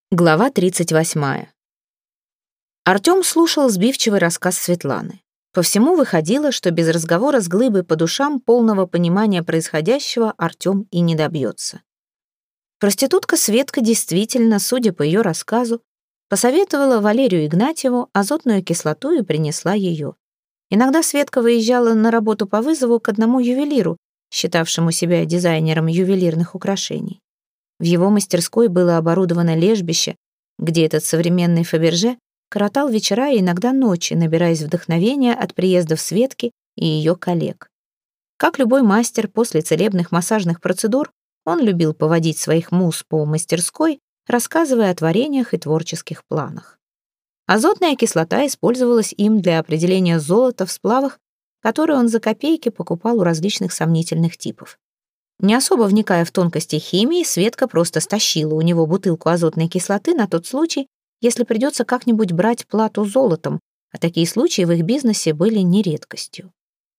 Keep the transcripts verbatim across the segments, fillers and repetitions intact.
Глава тридцать восьмая. Артём слушал сбивчивый рассказ Светланы. По всему выходило, что без разговора с Глыбой по душам полного понимания происходящего Артём и не добьется. Проститутка Светка действительно, судя по её рассказу, посоветовала Валерию Игнатьеву азотную кислоту и принесла её. Иногда Светка выезжала на работу по вызову к одному ювелиру, считавшему себя дизайнером ювелирных украшений. В его мастерской было оборудовано лежбище, где этот современный Фаберже коротал вечера и иногда ночи, набираясь вдохновения от приездов Светки и ее коллег. Как любой мастер, после целебных массажных процедур он любил поводить своих муз по мастерской, рассказывая о творениях и творческих планах. Азотная кислота использовалась им для определения золота в сплавах, которые он за копейки покупал у различных сомнительных типов. Не особо вникая в тонкости химии, Светка просто стащила у него бутылку азотной кислоты на тот случай, если придется как-нибудь брать плату золотом, а такие случаи в их бизнесе были не редкостью.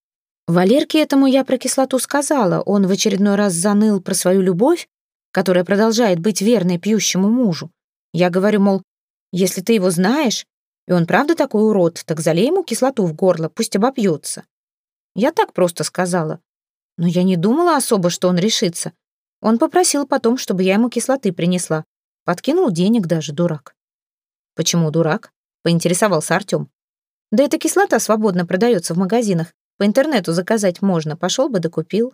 Валерке этому я про кислоту сказала, он в очередной раз заныл про свою любовь, которая продолжает быть верной пьющему мужу. Я говорю, мол, если ты его знаешь, и он правда такой урод, так залей ему кислоту в горло, пусть обопьется. Я так просто сказала. Но я не думала особо, что он решится. Он попросил потом, чтобы я ему кислоты принесла. Подкинул денег даже, дурак. «Почему дурак?» — поинтересовался Артём. «Да эта кислота свободно продается в магазинах. По интернету заказать можно. Пошел бы да купил».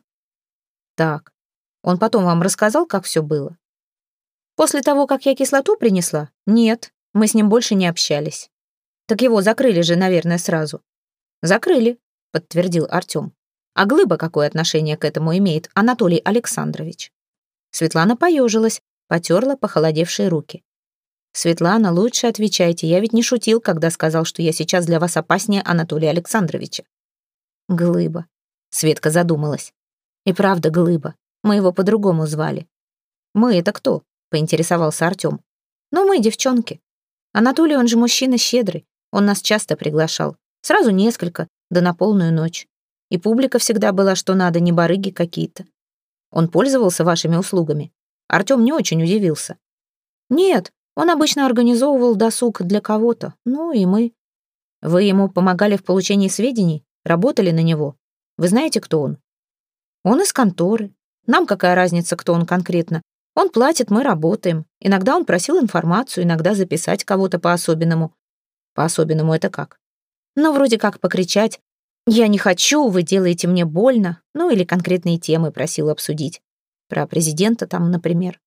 «Так, он потом вам рассказал, как все было?» «После того, как я кислоту принесла? Нет, мы с ним больше не общались». «Так его закрыли же, наверное, сразу». «Закрыли», — подтвердил Артём. «А Глыба какое отношение к этому имеет Анатолий Александрович?» Светлана поежилась, потерла похолодевшие руки. «Светлана, лучше отвечайте, я ведь не шутил, когда сказал, что я сейчас для вас опаснее Анатолия Александровича». «Глыба», — Светка задумалась. «И правда Глыба, мы его по-другому звали». «Мы — это кто?» — поинтересовался Артём. «Ну, мы, девчонки. Анатолий, он же мужчина щедрый, он нас часто приглашал. Сразу несколько, да на полную ночь. И публика всегда была что надо, не барыги какие-то. Он пользовался вашими услугами?» Артём не очень удивился. «Нет, он обычно организовывал досуг для кого-то, ну и мы». «Вы ему помогали в получении сведений? Работали на него? Вы знаете, кто он?» «Он из конторы. Нам какая разница, кто он конкретно? Он платит, мы работаем. Иногда он просил информацию, иногда записать кого-то по-особенному». «По-особенному это как?» «Ну, вроде как покричать. «Я не хочу, вы делаете мне больно», ну или конкретные темы просил обсудить. Про президента там, например.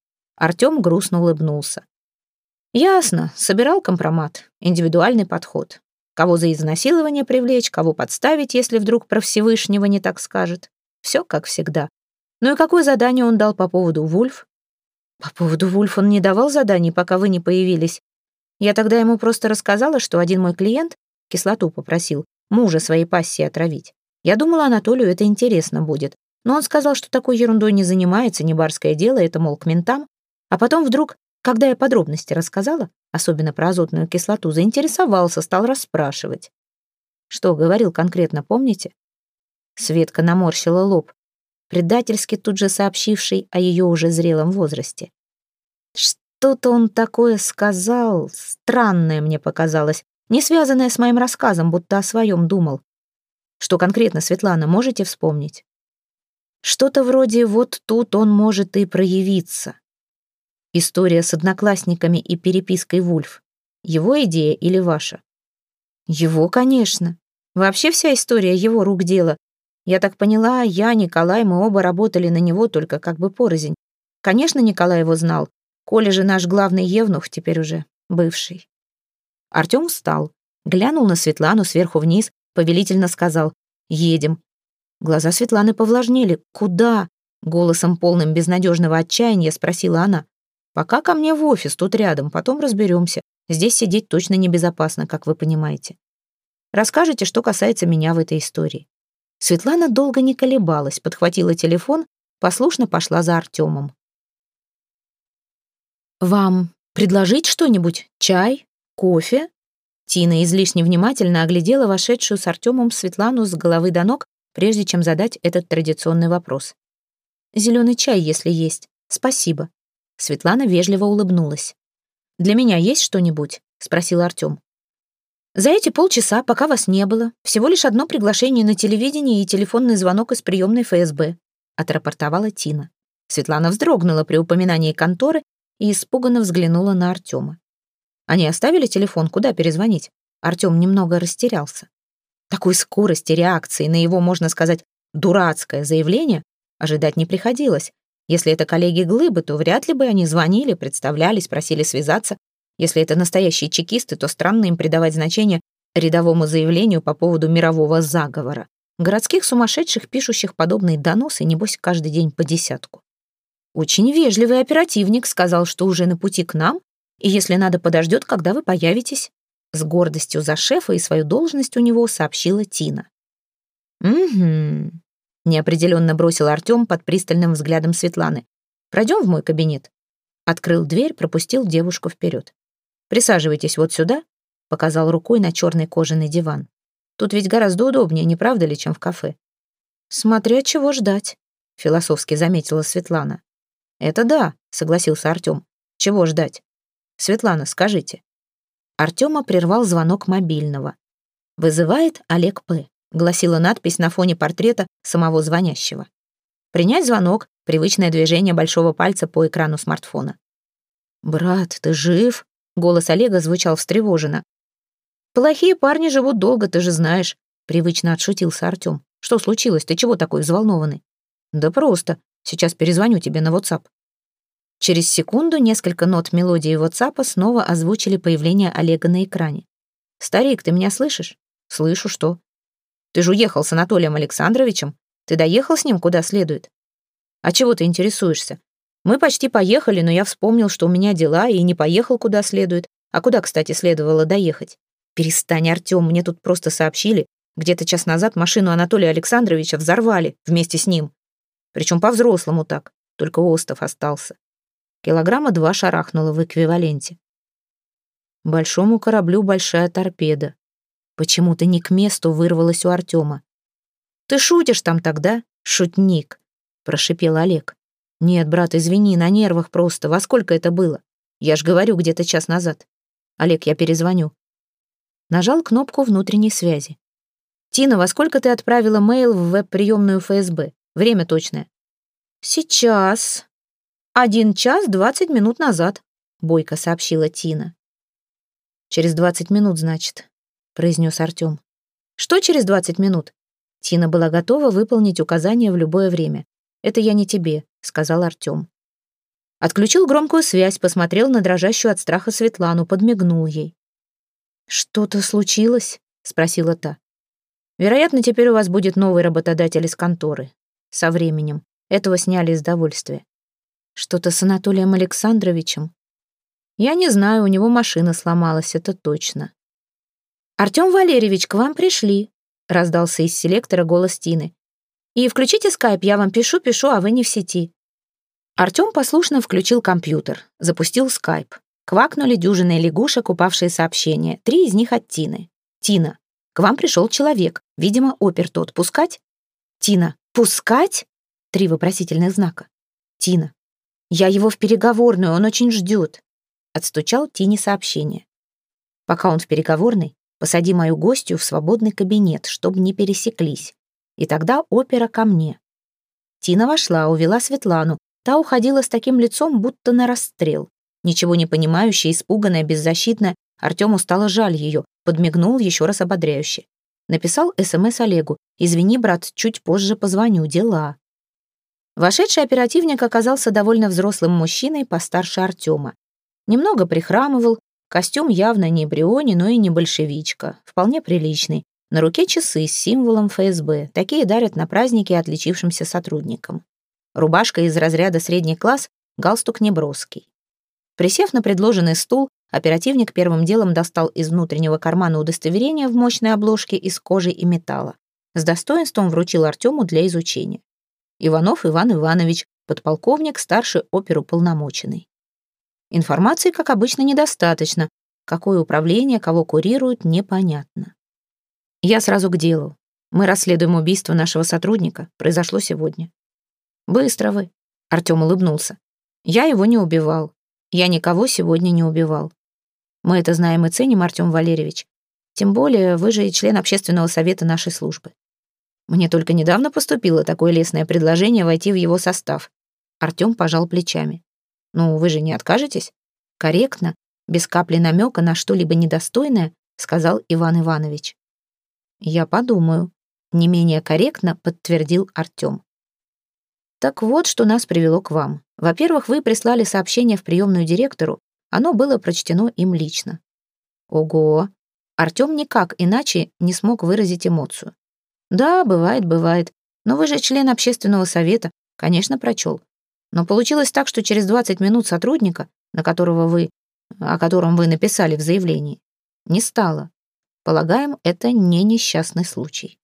Артём грустно улыбнулся. «Ясно, собирал компромат, индивидуальный подход. Кого за изнасилование привлечь, кого подставить, если вдруг про Всевышнего не так скажет. Все как всегда. Ну и какое задание он дал по поводу Вульф?» «По поводу Вульф он не давал заданий, пока вы не появились. Я тогда ему просто рассказала, что один мой клиент кислоту попросил, мужа своей пассии отравить. Я думала, Анатолию это интересно будет. Но он сказал, что такой ерундой не занимается, не барское дело, это, мол, к ментам. А потом вдруг, когда я подробности рассказала, особенно про азотную кислоту, заинтересовался, стал расспрашивать. Что говорил конкретно, помните?» Светка наморщила лоб, предательски тут же сообщивший о ее уже зрелом возрасте. «Что-то он такое сказал, странное мне показалось, не связанное с моим рассказом, будто о своем думал. Что конкретно, Светлана, можете вспомнить?» «Что-то вроде «вот тут он может и проявиться». История с одноклассниками и перепиской Вульф. Его идея или ваша?» «Его, конечно. Вообще вся история его рук дело. Я так поняла, я, Николай, мы оба работали на него, только как бы порознь. Конечно, Николай его знал. Коля же наш главный евнух, теперь уже бывший». Артём встал, глянул на Светлану сверху вниз, повелительно сказал «Едем». Глаза Светланы повлажнели. «Куда?» — голосом полным безнадежного отчаяния спросила она. «Пока ко мне в офис, тут рядом, потом разберемся. Здесь сидеть точно небезопасно, как вы понимаете. Расскажите, что касается меня в этой истории». Светлана долго не колебалась, подхватила телефон, послушно пошла за Артёмом. «Вам предложить что-нибудь? Чай? Кофе?» Тина излишне внимательно оглядела вошедшую с Артёмом Светлану с головы до ног, прежде чем задать этот традиционный вопрос. «Зелёный чай, если есть. Спасибо». Светлана вежливо улыбнулась. «Для меня есть что-нибудь?» — спросил Артем. «За эти полчаса, пока вас не было, всего лишь одно приглашение на телевидении и телефонный звонок из приемной эф эс бэ», — отрапортовала Тина. Светлана вздрогнула при упоминании конторы и испуганно взглянула на Артема. «Они оставили телефон? Куда перезвонить?» Артем немного растерялся. Такой скорости реакции на его, можно сказать, дурацкое заявление ожидать не приходилось. Если это коллеги Глыбы, то вряд ли бы они звонили, представлялись, просили связаться. Если это настоящие чекисты, то странно им придавать значение рядовому заявлению по поводу мирового заговора. Городских сумасшедших, пишущих подобные доносы, небось, каждый день по десятку. Очень вежливый оперативник сказал, что уже на пути к нам, и если надо, подождет, когда вы появитесь. С гордостью за шефа и свою должность у него сообщила Тина. «Угу», — неопределенно бросил Артем под пристальным взглядом Светланы. «Пройдем в мой кабинет». Открыл дверь, пропустил девушку вперед. «Присаживайтесь вот сюда», — показал рукой на черный кожаный диван. «Тут ведь гораздо удобнее, не правда ли, чем в кафе?» «Смотря чего ждать», — философски заметила Светлана. «Это да», — согласился Артем. «Чего ждать? Светлана, скажите». Артема прервал звонок мобильного. «Вызывает Олег П», — гласила надпись на фоне портрета самого звонящего. Принять звонок — привычное движение большого пальца по экрану смартфона. «Брат, ты жив?» — голос Олега звучал встревоженно. «Плохие парни живут долго, ты же знаешь», — привычно отшутился Артем. «Что случилось? Ты чего такой взволнованный?» «Да просто. Сейчас перезвоню тебе на WhatsApp». Через секунду несколько нот мелодии WhatsApp снова озвучили появление Олега на экране. «Старик, ты меня слышишь?» «Слышу, что?» «Ты же уехал с Анатолием Александровичем. Ты доехал с ним куда следует?» «А чего ты интересуешься? Мы почти поехали, но я вспомнил, что у меня дела, и не поехал куда следует. А куда, кстати, следовало доехать?» «Перестань, Артем, мне тут просто сообщили. Где-то час назад машину Анатолия Александровича взорвали вместе с ним. Причем по-взрослому так, только остов остался. Килограмма два шарахнуло в эквиваленте. Большому кораблю большая торпеда. Почему-то не к месту вырвалась у Артема. «Ты шутишь там тогда, шутник?» — прошипел Олег. «Нет, брат, извини, на нервах просто. Во сколько это было? Я ж говорю, где-то час назад. Олег, я перезвоню». Нажал кнопку внутренней связи. «Тина, во сколько ты отправила мейл в веб-приемную эф эс бэ? Время точное». «Сейчас. Один час двадцать минут назад», — бойко сообщила Тина. «Через двадцать минут, значит», — произнес Артем. «Что через двадцать минут?» Тина была готова выполнить указание в любое время. «Это я не тебе», — сказал Артем. Отключил громкую связь, посмотрел на дрожащую от страха Светлану, подмигнул ей. «Что-то случилось?» — спросила та. «Вероятно, теперь у вас будет новый работодатель из конторы. Со временем. Этого сняли из довольствия». «Что-то с Анатолием Александровичем?» «Я не знаю, у него машина сломалась, это точно». «Артем Валерьевич, к вам пришли», — раздался из селектора голос Тины. «И включите скайп, я вам пишу, пишу, а вы не в сети». Артем послушно включил компьютер, запустил скайп. Квакнули дюжины лягушек, упавшие сообщения. Три из них от Тины. «Тина, к вам пришел человек. Видимо, опер тот. Пускать?» «Тина, пускать?» Три вопросительных знака. «Тина, я его в переговорную, он очень ждет». Отстучал Тине сообщение. «Пока он в переговорной, посади мою гостью в свободный кабинет, чтобы не пересеклись. И тогда опера ко мне». Тина вошла, увела Светлану. Та уходила с таким лицом, будто на расстрел. Ничего не понимающая, испуганная, беззащитная, Артему стало жаль ее, подмигнул еще раз ободряюще. Написал СМС Олегу: «Извини, брат, чуть позже позвоню, дела». Вошедший оперативник оказался довольно взрослым мужчиной, постарше Артема. Немного прихрамывал, костюм явно не бриони, но и не большевичка, вполне приличный. На руке часы с символом эф эс бэ, такие дарят на праздники отличившимся сотрудникам. Рубашка из разряда средний класс, галстук неброский. Присев на предложенный стул, оперативник первым делом достал из внутреннего кармана удостоверение в мощной обложке из кожи и металла. С достоинством вручил Артему для изучения. Иванов Иван Иванович, подполковник, старший оперуполномоченный. Информации, как обычно, недостаточно. Какое управление, кого курируют, непонятно. Я сразу к делу. Мы расследуем убийство нашего сотрудника. Произошло сегодня. Быстро вы. Артем улыбнулся. Я его не убивал. Я никого сегодня не убивал. Мы это знаем и ценим, Артем Валерьевич. Тем более вы же и член общественного совета нашей службы. Мне только недавно поступило такое лестное предложение войти в его состав. Артем пожал плечами. Ну, вы же не откажетесь? Корректно, без капли намека на что-либо недостойное, сказал Иван Иванович. Я подумаю. Не менее корректно подтвердил Артем. Так вот, что нас привело к вам. Во-первых, вы прислали сообщение в приемную директору, оно было прочтено им лично. Ого! Артем никак иначе не смог выразить эмоцию. Да, бывает, бывает. Но вы же член общественного совета, конечно, прочел. Но получилось так, что через двадцать минут сотрудника, на которого вы, о котором вы написали в заявлении, не стало. Полагаем, это не несчастный случай.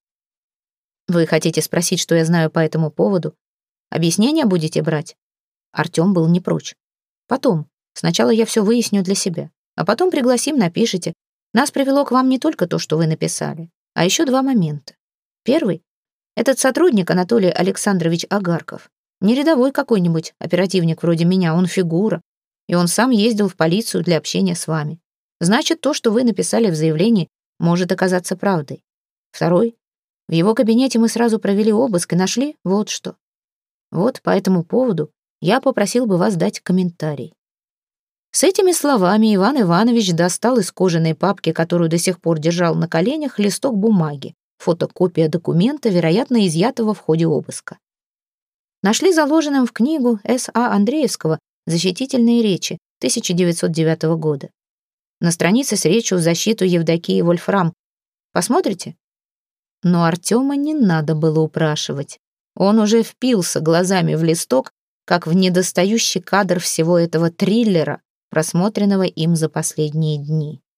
Вы хотите спросить, что я знаю по этому поводу? Объяснения будете брать? Артем был не прочь. Потом. Сначала я все выясню для себя, а потом пригласим, напишите. Нас привело к вам не только то, что вы написали, а еще два момента. Первый. Этот сотрудник Анатолий Александрович Агарков. Не рядовой какой-нибудь оперативник вроде меня, он фигура. И он сам ездил в полицию для общения с вами. Значит, то, что вы написали в заявлении, может оказаться правдой. Второй. В его кабинете мы сразу провели обыск и нашли вот что. Вот по этому поводу я попросил бы вас дать комментарий. С этими словами Иван Иванович достал из кожаной папки, которую до сих пор держал на коленях, листок бумаги, фотокопия документа, вероятно, изъятого в ходе обыска. Нашли заложенным в книгу С А Андреевского «Защитительные речи» тысяча девятьсот девятого года. На странице с речью в защиту Евдокии Вольфрам. Посмотрите? Но Артема не надо было упрашивать. Он уже впился глазами в листок, как в недостающий кадр всего этого триллера, просмотренного им за последние дни.